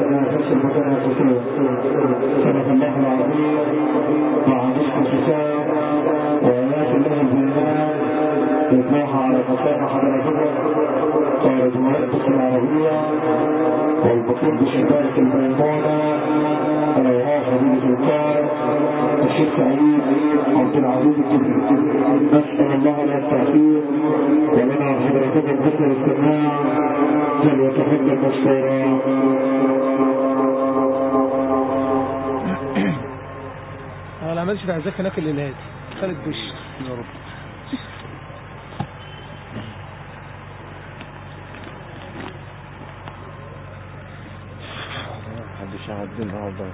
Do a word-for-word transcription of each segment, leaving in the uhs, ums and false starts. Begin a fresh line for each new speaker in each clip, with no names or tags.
تنافس المتنافسون صدق الله العظيم مع نصف الكتاب وآيات الله البينات يتلاها على مسامع حضرتكم قائد المؤسسة العربية والبقية بشباك الميمونة الأوهام فضيلة القائد الشيخ سعيد عبد العزيز الجبري. نسأل الله لا التوفيق ولنا حضرتكم حسن الاستماع بل وتفضل مشكورا.
انا ما عملتش بعزاك هناك اللي نادي خالد بش يا رب.
محدش يعدي النهارده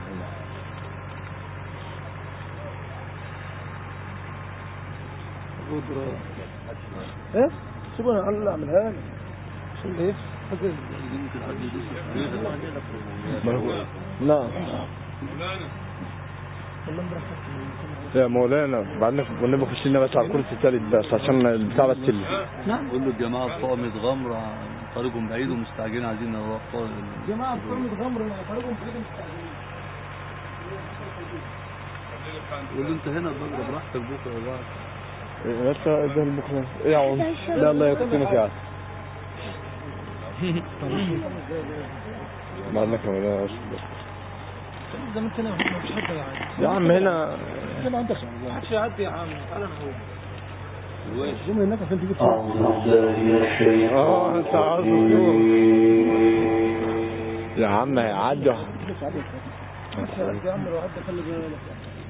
ايه سيبوني انا اعملها لك عشان ايه
لا يا مولانا بعدين والنبي خش لنا بس على الكرسي الثالث بس عشان البتاع بس اللي
نعم قول له الجماعه بتوع متغمر طريقهم بعيد ومستعجلين عايزين نروح
جماعه بتوع متغمر طريقهم بعيد ومستعجلين.
قول له انت هنا بقى براحتك بكره يا بعض
يا باشا ابدا بكره ايه يا عم لا الله يكفينا فيها بعدنا كمان
زي ما انت هنا مفيش حد يعدي
يا عم هنا
هنا عندك محدش يعدي يا عم تعالى نقول جمله هناك عشان تجيب
اه انت عارف يا عم هيعدي
يا عم لو عدى خلي بالك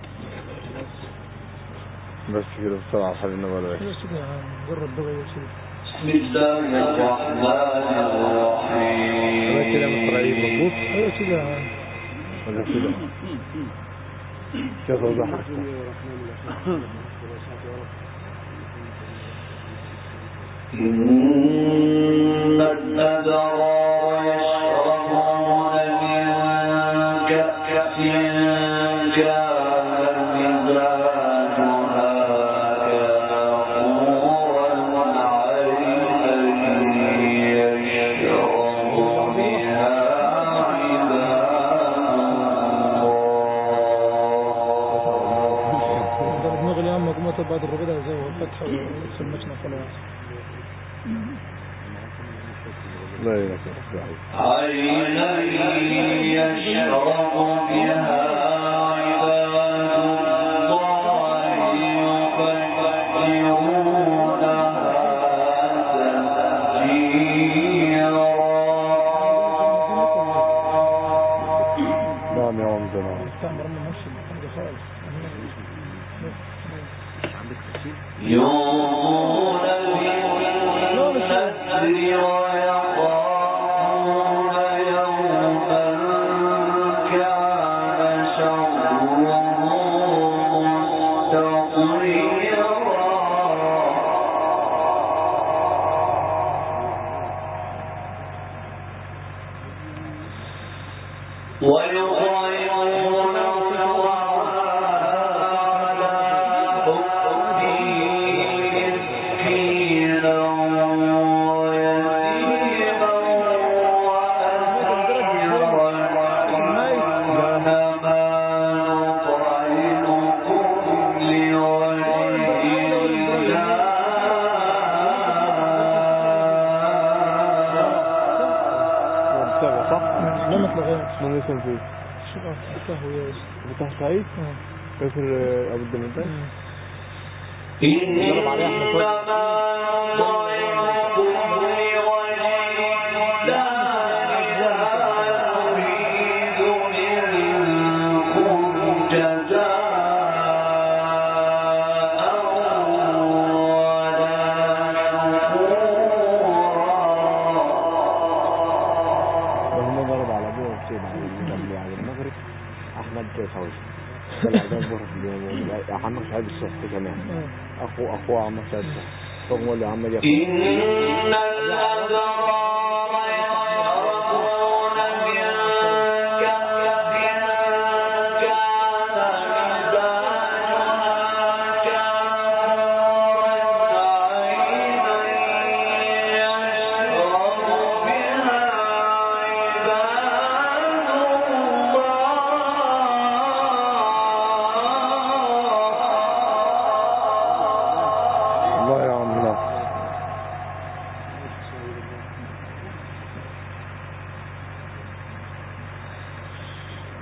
بس كده بسرعه حبيبنا ولا ايه
يا عم جرب بقى يا سيدي.
بسم الله الرحمن الرحيم.
هذا كلام اسرائيل مظبوط
ايوه كده يا عم
ولا كده كيف اوضح
إن الأبرار يشربون من كأس كان
بعد الربيع زي الفتح ولسه المشنى خلاص.
لا يا
عينا يشرب بها عباد الله يفجرونها تفجيرا.
نعم يا عم زمان
استعمرنا نفس الحاجة خالص.
يومون بالنذر ويخافون يوما كان شره مستطيرا. ويطعمون
من اسم فيه
شو فتح وياش
فتح سعيد كسر ابو الدمنتين
إنما ضعفكم لوجه الله لا نريد منكم جزاء ولا شكورا.
وهم ضرب على ابوه وسيد على المغرب احمد فوزي طلع ده ظهر في اليوم عمك سعيد الصحي كمان اخو اخو عمك سعيد الصحي ثم اللي عمك ياخد
إن الأبرار يشربون من كأس كان مزاجها كافورا عينا يشرب بها عباد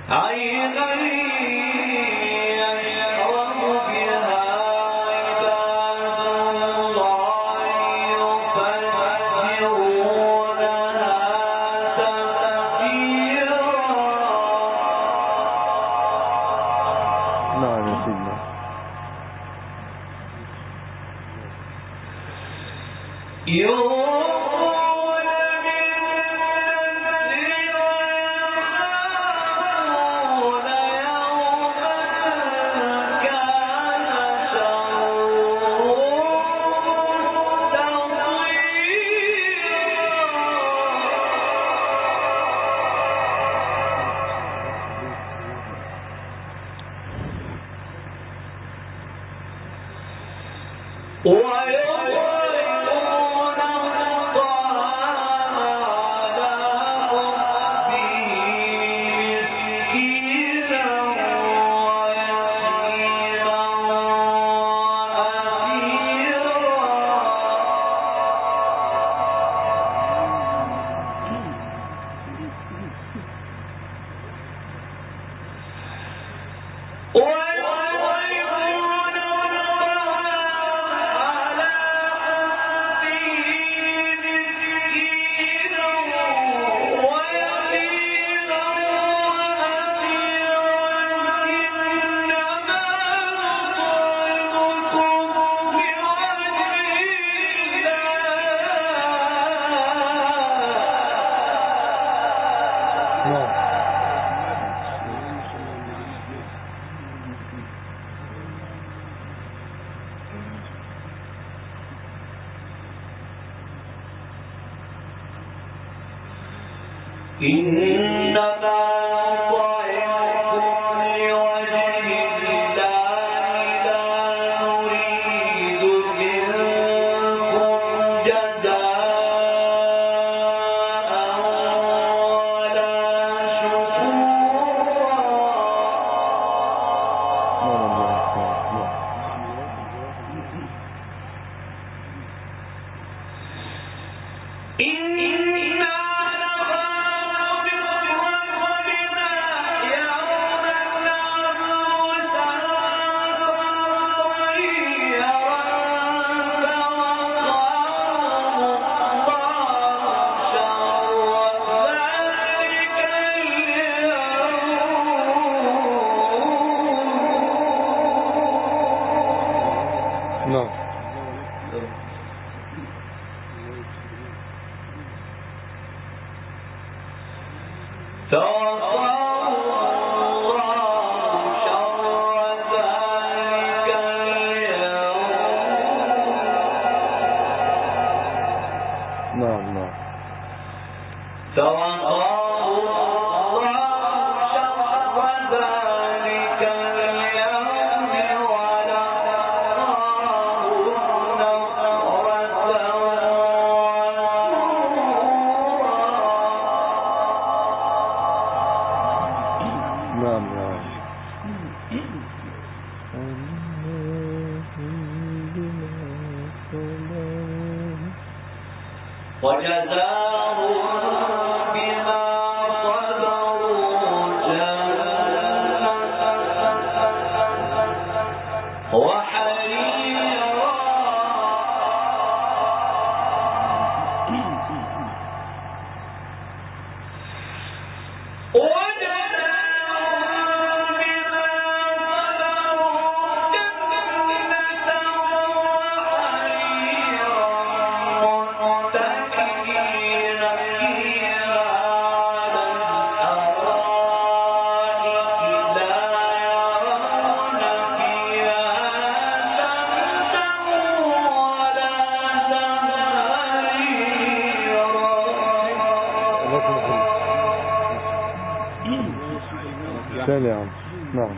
سامع. نعم.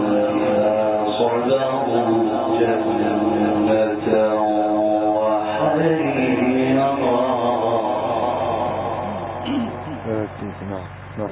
وجزاهم بما صبروا جنة وحريرا
نعم نعم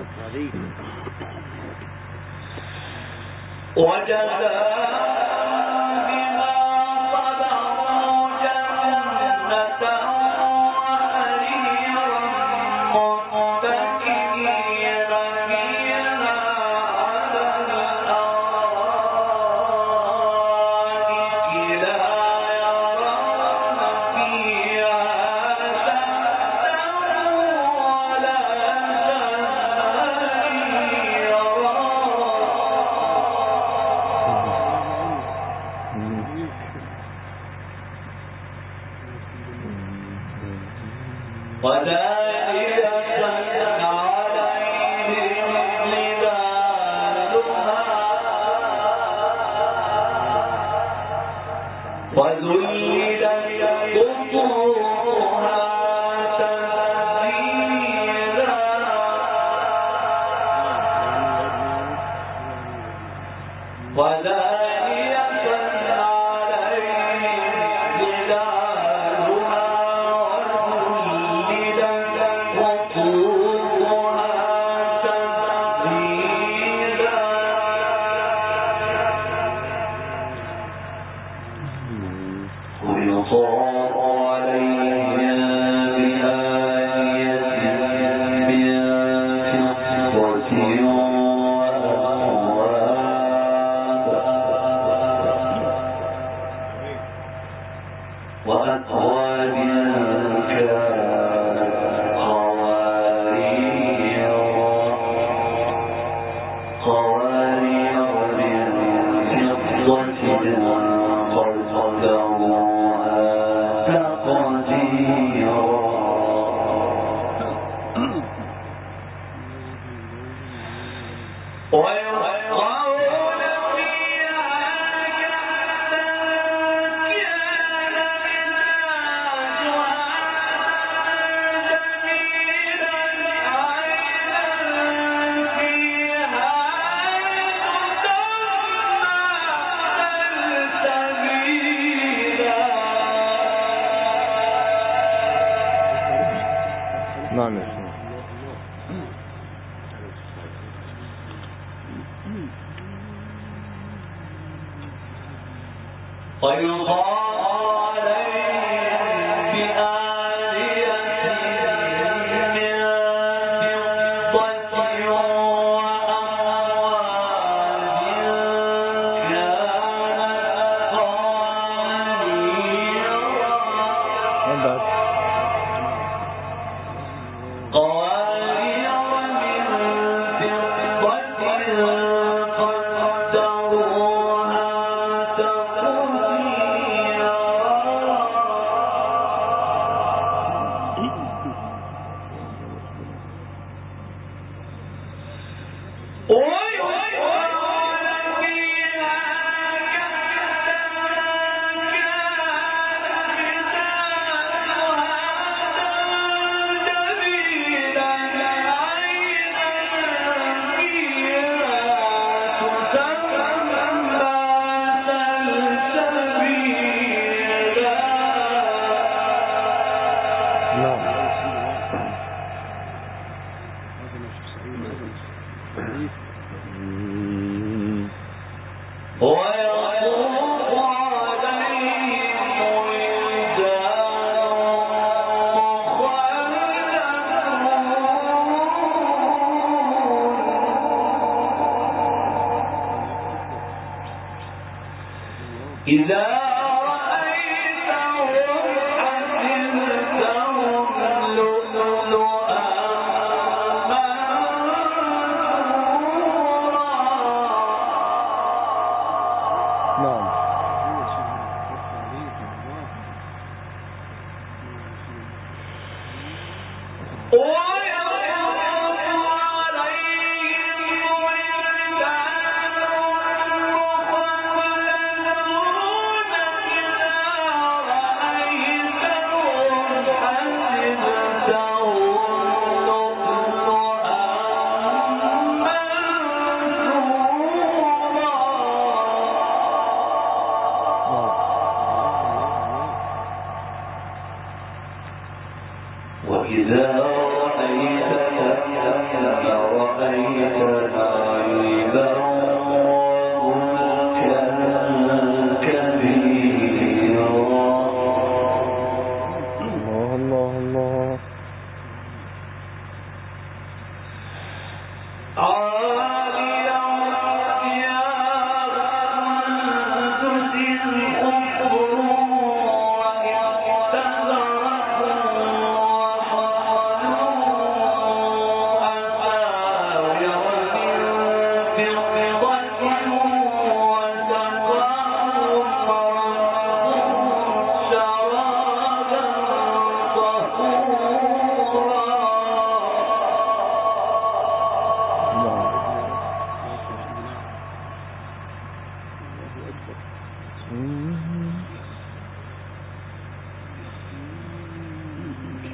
وإذا رأيت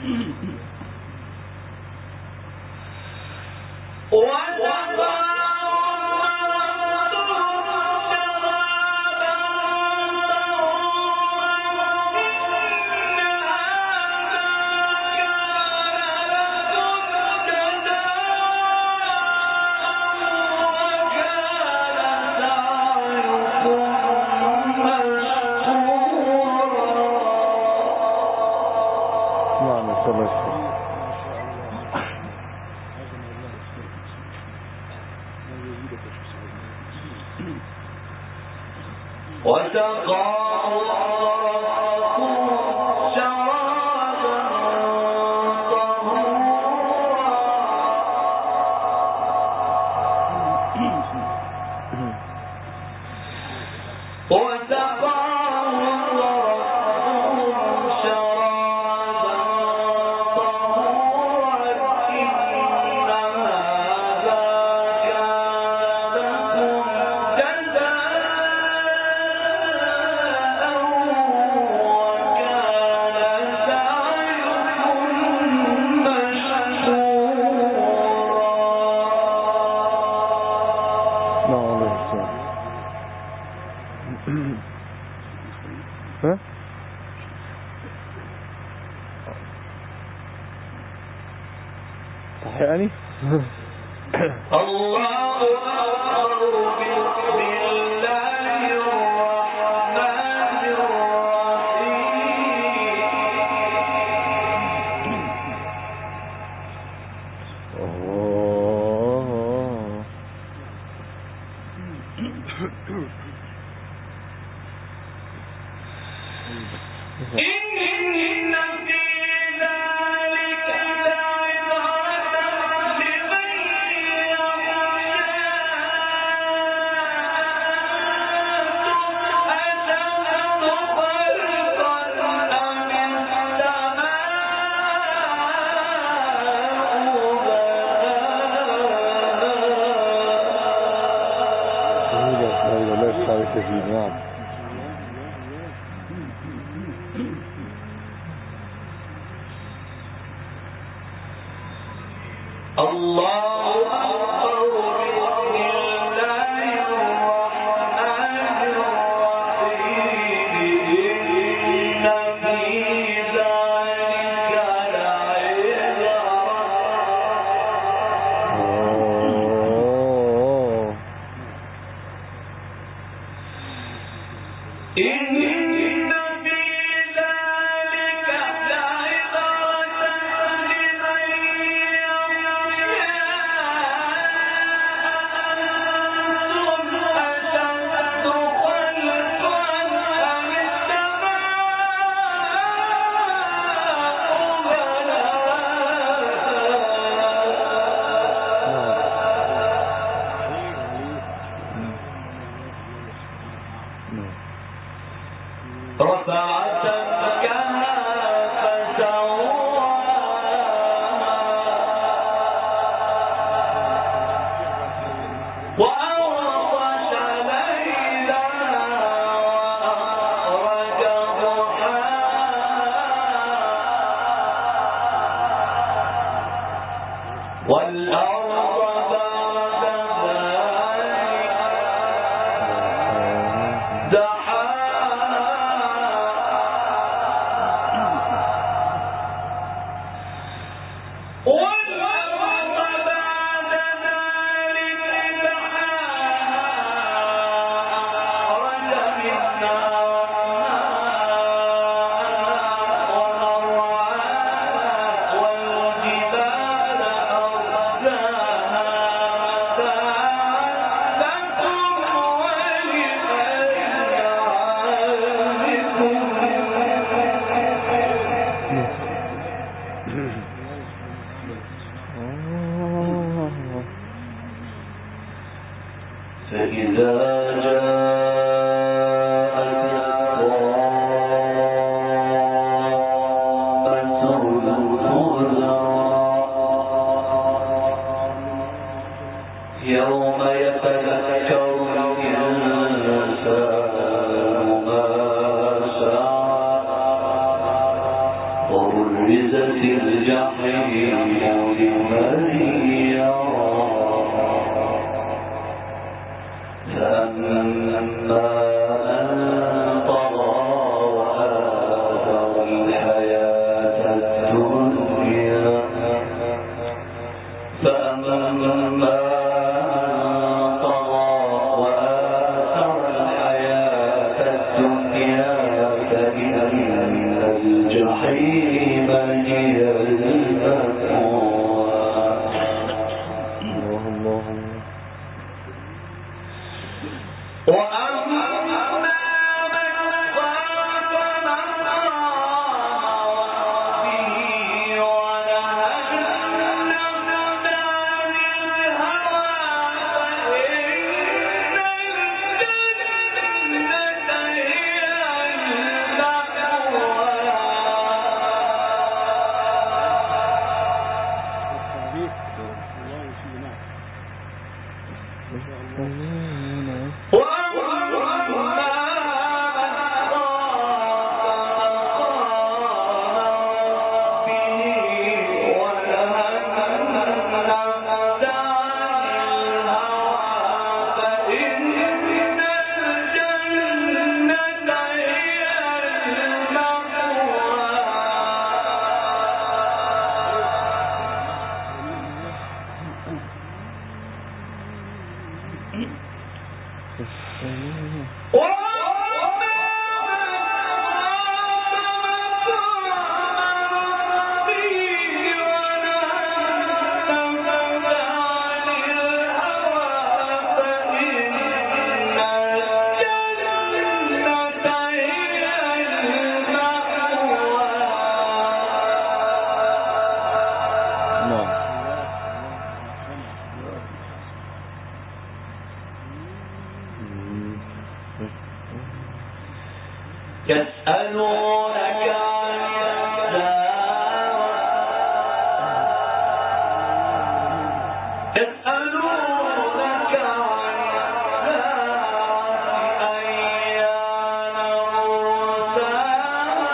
يعني
الله أكبر بسم الله الرحمن الرحيم
الله
إن في ذلك لعبرة لمن يخشى أشد خلقا أم
لا يشترك فيه. نعم
الله أكبر بسم الله الرحمن الرحيم إن في ذلك لعبرة
أوه.
إن في ذلك لعبرة لمن رفع سمكها فسواها وأغطش ليلها وأخرج ضحاها والأرض بعد ذلك دحاها والأرض بعد ذلك دحاها أخرج منها ومرعاها والجبال أرساها متاعا لكم ولأنعامكم فإذا جاءت الطامة الكبرى يوم يتذكر الإنسان ما سعى وبرزت الجحيم لمن يرى فأما من طغى وآثر الحياة الدنيا فأما من طغى وآثر الحياة الدنيا فإن الجحيم هي المأوى.
الله الله
وأما من خاف مقام ربه ونهى النفس عن الهوى فإن الجنة هي المأوى. يسألونك عن الساعة يسألونك عن الساعة أيان مرساها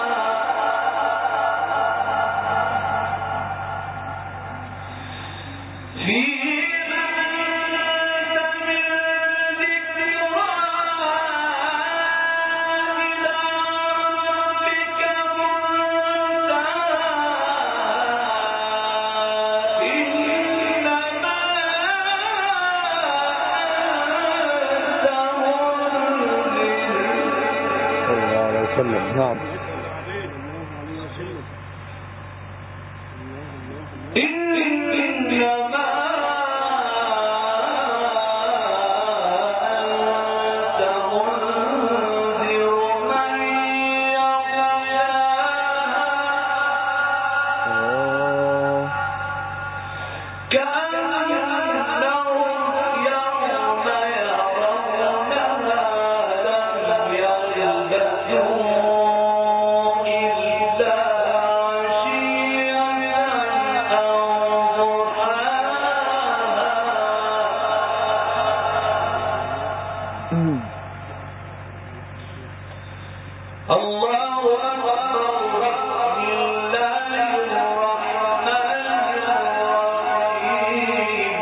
فيما أنت من ذكرها
نعم
إنما أنت منذر من يخشاها كأنهم يوم يرونها لم يلبثوا الله أكبر. بسم الله الرحمن الرحيم.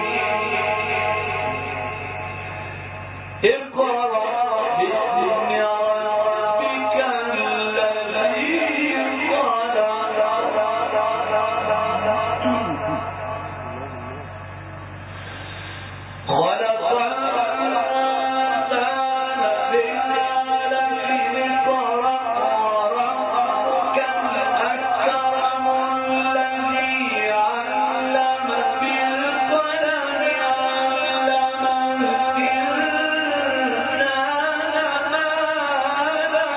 اقرأ باسم ربك الذي خلق خلق الإنسان من علق. اقرأ وربك الأكرم الذي علم بالقلم علم الإنسان ما لم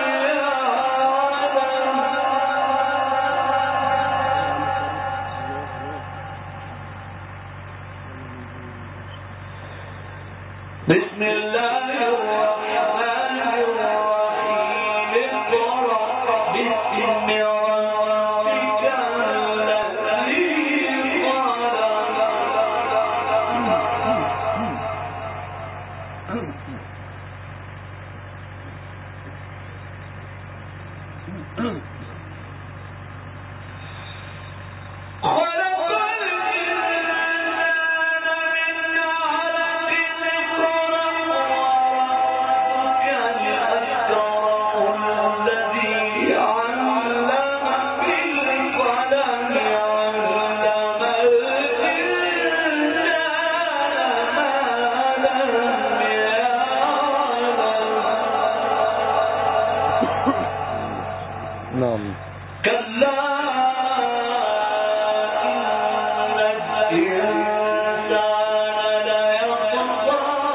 يعلم. بسم الله الرحمن الرحيم. اقرأ باسم ربك الذي خلق
نعم.
كلا إن الإنسان ليطغى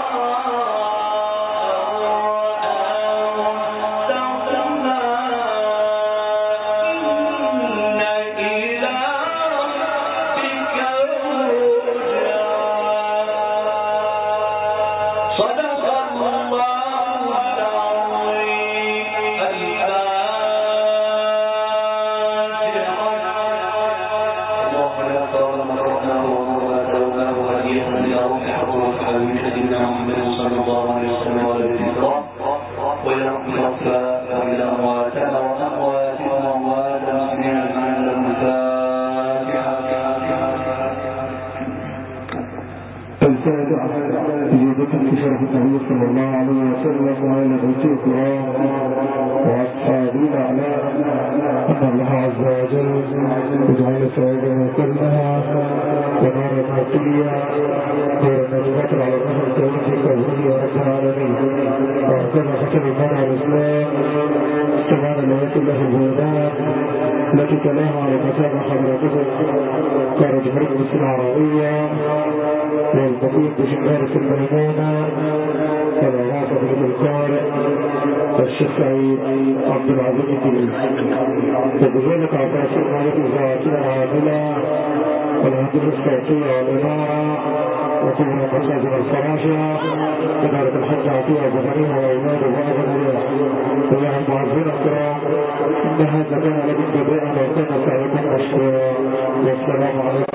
شرف النبي صلى الله عليه وسلم وعلى بيته الكرام واصحابه الاعلام ان الله عز وجل يجعل ثوابها كلها ونار نقيا نور النجمة على النهر الكريم في قبره يا رب العالمين. وهكذا ختم المنع الاسلام استمعنا لآيات الله البيضاء التي تلاها على مسامع حضرتكم كان جمهورية مصر العربية والمقيم بشمالة الميمونة والعراقة بن القارئ والشيخ سعيد عبد العزيز الدين. وبذلك اعطاسنا لإذاعتنا العاملة والهندسة الصوتية والإنارة وكل مقاصد الفراشة وذلك الحج عطية زمنية وأولاده وأبنائه. والله المعزين الكرام إن هذا كان لكم بداء وكان سعيكم مشكورا والسلام عليكم.